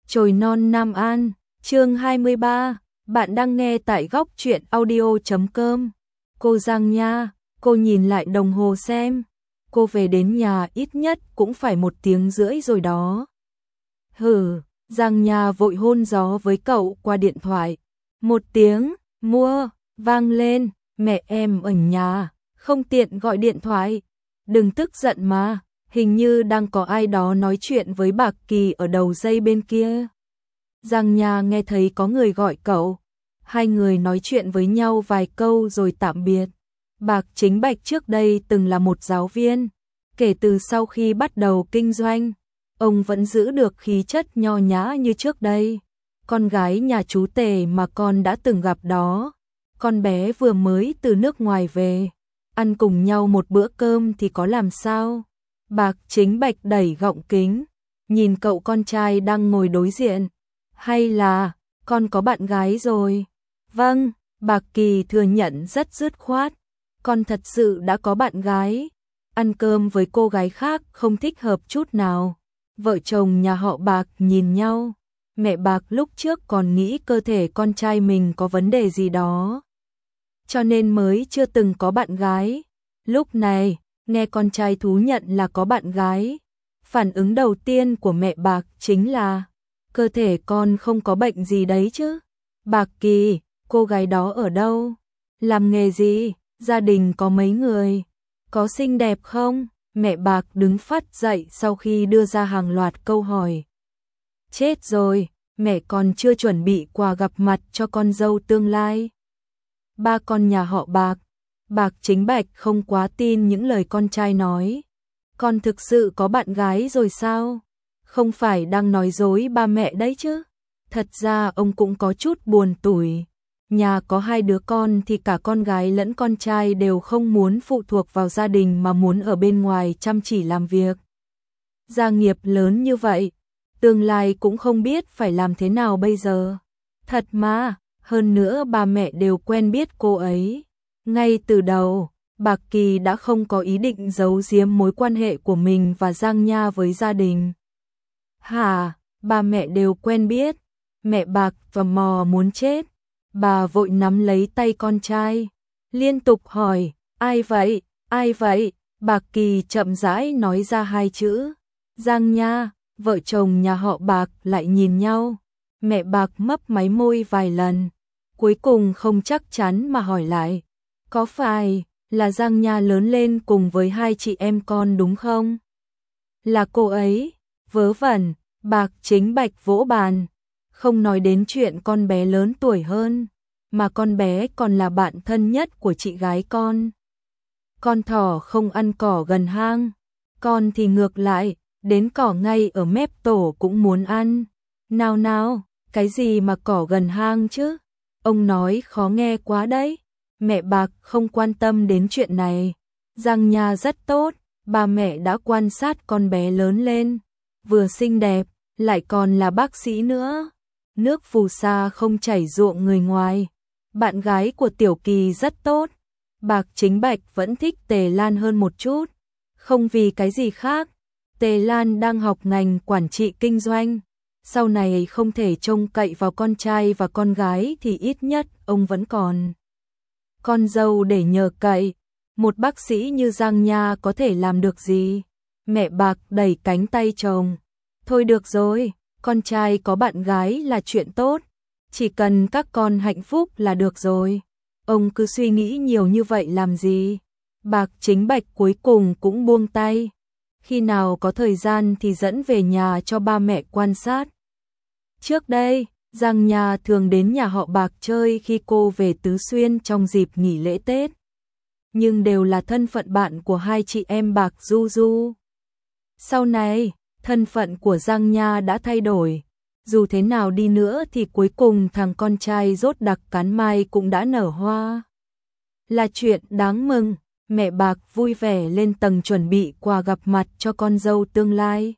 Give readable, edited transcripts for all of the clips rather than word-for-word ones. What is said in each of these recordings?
Chồi non Nam An, chương 23, bạn đang nghe tại góc truyện audio.com. Cô Giang Nha, cô nhìn lại đồng hồ xem, cô về đến nhà ít nhất cũng phải 1 tiếng rưỡi rồi đó. Hừ, Giang Nha vội hôn gió với cậu qua điện thoại. 1 tiếng, mua, vang lên, mẹ em ở nhà, không tiện gọi điện thoại. Đừng tức giận mà. Hình như đang có ai đó nói chuyện với Bạc Kỳ ở đầu dây bên kia. Giang Nha nghe thấy có người gọi cậu. Hai người nói chuyện với nhau vài câu rồi tạm biệt. Bạc Chính Bạch trước đây từng là một giáo viên. Kể từ sau khi bắt đầu kinh doanh, ông vẫn giữ được khí chất nho nhã như trước đây. Con gái nhà chú Tề mà con đã từng gặp đó, con bé vừa mới từ nước ngoài về, ăn cùng nhau một bữa cơm thì có làm sao. Bạc Chính Bạch đẩy gọng kính, nhìn cậu con trai đang ngồi đối diện. Hay là, con có bạn gái rồi? Vâng, Bạc Kỳ thừa nhận rất dứt khoát. Con thật sự đã có bạn gái. Ăn cơm với cô gái khác không thích hợp chút nào. Vợ chồng nhà họ Bạc nhìn nhau. Mẹ Bạc lúc trước còn nghĩ cơ thể con trai mình có vấn đề gì đó, cho nên mới chưa từng có bạn gái. Lúc này, nghe con trai thú nhận là có bạn gái, phản ứng đầu tiên của mẹ Bạc chính là cơ thể con không có bệnh gì đấy chứ. Bạc Kỳ, cô gái đó ở đâu? Làm nghề gì? Gia đình có mấy người? Có xinh đẹp không? Mẹ Bạc đứng phắt dậy sau khi đưa ra hàng loạt câu hỏi. Chết rồi, mẹ còn chưa chuẩn bị quà gặp mặt cho con dâu tương lai. Ba con nhà họ Bạc. Bạc Chính Bạch không quá tin những lời con trai nói. Con thực sự có bạn gái rồi sao? Không phải đang nói dối ba mẹ đấy chứ? Thật ra ông cũng có chút buồn tủi. Nhà có 2 đứa con thì cả con gái lẫn con trai đều không muốn phụ thuộc vào gia đình mà muốn ở bên ngoài chăm chỉ làm việc. Gia nghiệp lớn như vậy, tương lai cũng không biết phải làm thế nào bây giờ. Thật mà, hơn nữa ba mẹ đều quen biết cô ấy. Ngay từ đầu, Bạc Kỳ đã không có ý định giấu giếm mối quan hệ của mình và Giang Nha với gia đình. Hả, ba mẹ đều quen biết. Mẹ Bạc tò mò muốn chết. Bà vội nắm lấy tay con trai, liên tục hỏi, ai vậy, ai vậy? Bạc Kỳ chậm rãi nói ra 2 chữ, Giang Nha. Vợ chồng nhà họ Bạc lại nhìn nhau. Mẹ Bạc mấp máy môi vài lần, cuối cùng không chắc chắn mà hỏi lại, có phải là Giang Nha lớn lên cùng với 2 chị em con đúng không? Là cô ấy. Vớ vẩn. Bạc Chính Bạch vỗ bàn, không nói đến chuyện con bé lớn tuổi hơn, mà con bé còn là bạn thân nhất của chị gái con. Con thỏ không ăn cỏ gần hang, con thì ngược lại, đến cỏ ngay ở mép tổ cũng muốn ăn. Nào nào, cái gì mà cỏ gần hang chứ? Ông nói khó nghe quá đấy. Mẹ Bạc không quan tâm đến chuyện này. Giang Nha rất tốt, ba mẹ đã quan sát con bé lớn lên, vừa xinh đẹp, lại còn là bác sĩ nữa. Nước phù sa không chảy ruộng người ngoài. Bạn gái của Tiểu Kỳ rất tốt. Bạc Chính Bạch vẫn thích Tề Lan hơn một chút, không vì cái gì khác. Tề Lan đang học ngành quản trị kinh doanh, sau này không thể trông cậy vào con trai và con gái thì ít nhất ông vẫn còn con dâu để nhờ cậy. Một bác sĩ như Giang Nha có thể làm được gì? Mẹ Bạc đẩy cánh tay chồng. Thôi được rồi, con trai có bạn gái là chuyện tốt, chỉ cần các con hạnh phúc là được rồi. Ông cứ suy nghĩ nhiều như vậy làm gì? Bạc Chính Bạch cuối cùng cũng buông tay. Khi nào có thời gian thì dẫn về nhà cho ba mẹ quan sát. Trước đây, Giang Nha thường đến nhà họ Bạc chơi khi cô về Tứ Xuyên trong dịp nghỉ lễ Tết. Nhưng đều là thân phận bạn của 2 chị em Bạc Du Du. Sau này, thân phận của Giang Nha đã thay đổi. Dù thế nào đi nữa thì cuối cùng thằng con trai rốt đặc cán mai cũng đã nở hoa. Là chuyện đáng mừng. Mẹ Bạc vui vẻ lên tầng chuẩn bị quà gặp mặt cho con dâu tương lai.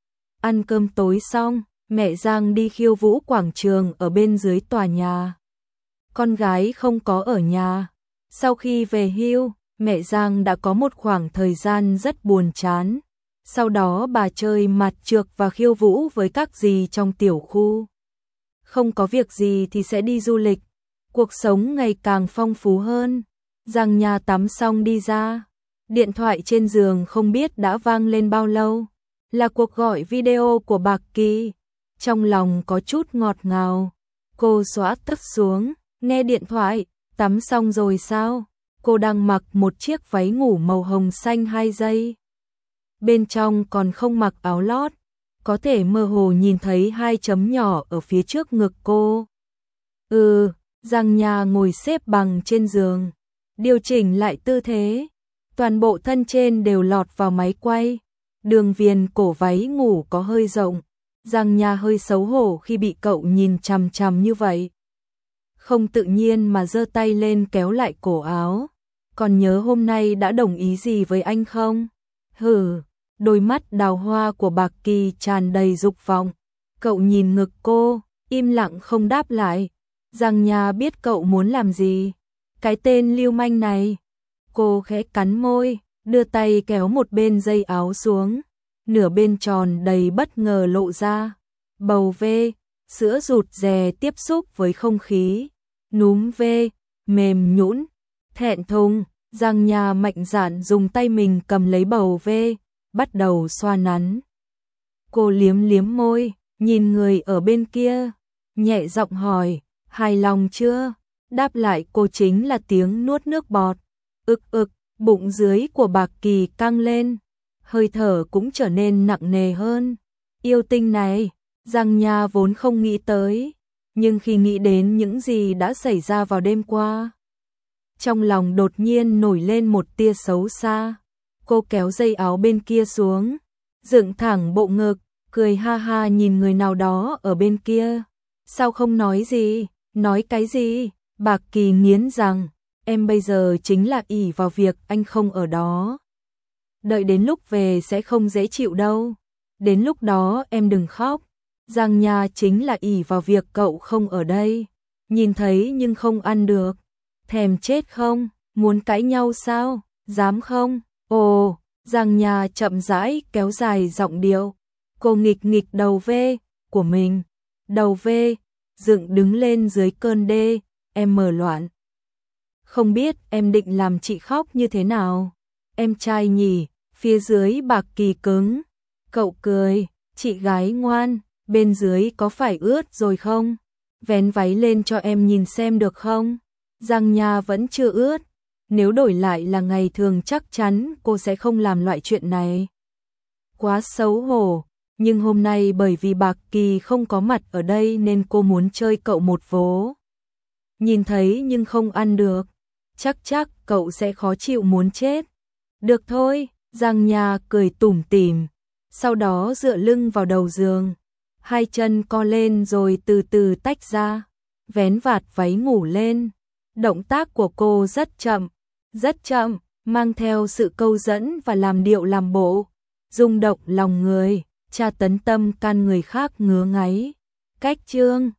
Ăn cơm tối xong, mẹ Giang đi khiêu vũ quảng trường ở bên dưới tòa nhà. Con gái không có ở nhà. Sau khi về hưu, mẹ Giang đã có một khoảng thời gian rất buồn chán. Sau đó bà chơi mặt trược và khiêu vũ với các dì trong tiểu khu. Không có việc gì thì sẽ đi du lịch. Cuộc sống ngày càng phong phú hơn. Giang Nha tắm xong đi ra. Điện thoại trên giường không biết đã vang lên bao lâu. Là cuộc gọi video của Bạc Kỳ. Trong lòng có chút ngọt ngào. Cô xóa tấp xuống, nghe điện thoại. Tắm xong rồi sao? Cô đang mặc một chiếc váy ngủ màu hồng xanh 2 giây. Bên trong còn không mặc áo lót. Có thể mơ hồ nhìn thấy 2 chấm nhỏ ở phía trước ngực cô. Giang Nha ngồi xếp bằng trên giường. Điều chỉnh lại tư thế. Toàn bộ thân trên đều lọt vào máy quay. Đường viền cổ váy ngủ có hơi rộng. Giang Nha hơi xấu hổ khi bị cậu nhìn chằm chằm như vậy. Không tự nhiên mà giơ tay lên kéo lại cổ áo. Còn nhớ hôm nay đã đồng ý gì với anh không? Đôi mắt đào hoa của Bạc Kỳ tràn đầy dục vọng. Cậu nhìn ngực cô, im lặng không đáp lại. Giang Nha biết cậu muốn làm gì. Cái tên lưu manh này. Cô khẽ cắn môi, đưa tay kéo một bên dây áo xuống. Nửa bên tròn đầy bất ngờ lộ ra. Bầu vê, sữa rụt rè tiếp xúc với không khí. Núm vê, mềm nhũn, thẹn thùng. Giang Nha mạnh dạn dùng tay mình cầm lấy bầu vê, bắt đầu xoa nắn. Cô liếm liếm môi, nhìn người ở bên kia, nhẹ giọng hỏi, hài lòng chưa? Đáp lại cô chính là tiếng nuốt nước bọt. Bụng dưới của Bạc Kỳ căng lên, hơi thở cũng trở nên nặng nề hơn. Yêu tinh này, Giang Nha vốn không nghĩ tới, nhưng khi nghĩ đến những gì đã xảy ra vào đêm qua, trong lòng đột nhiên nổi lên một tia xấu xa. Cô kéo dây áo bên kia xuống, dựng thẳng bộ ngực, cười ha ha nhìn người nào đó ở bên kia. Sao không nói gì? Nói cái gì? Bạc Kỳ nghiến rằng, em bây giờ chính là ỷ vào việc anh không ở đó. Đợi đến lúc về sẽ không dễ chịu đâu. Đến lúc đó em đừng khóc. Giang Nha chính là ỷ vào việc cậu không ở đây. Nhìn thấy nhưng không ăn được. Thèm chết không? Muốn cãi nhau sao? Dám không? Ồ, Giang Nha chậm rãi kéo dài giọng điệu. Cô nghịch nghịch đầu vê của mình. Đầu vê, dựng đứng lên dưới cơn đê, em mở loạn. Không biết em định làm chị khóc như thế nào? Em trai nhỉ, phía dưới Bạc Kỳ cứng. Cậu cười, chị gái ngoan, bên dưới có phải ướt rồi không? Vén váy lên cho em nhìn xem được không? Giang Nha vẫn chưa ướt. Nếu đổi lại là ngày thường chắc chắn cô sẽ không làm loại chuyện này. Quá xấu hổ, nhưng hôm nay bởi vì Bạc Kỳ không có mặt ở đây nên cô muốn chơi cậu một vố. Nhìn thấy nhưng không ăn được, chắc cậu sẽ khó chịu muốn chết. Được thôi, Giang Nha cười tủm tỉm, sau đó dựa lưng vào đầu giường, 2 chân co lên rồi từ từ tách ra, vén vạt váy ngủ lên. Động tác của cô rất chậm, mang theo sự câu dẫn và làm điệu làm bộ, rung động lòng người, tra tấn tâm can người khác ngứa ngáy. Cách chương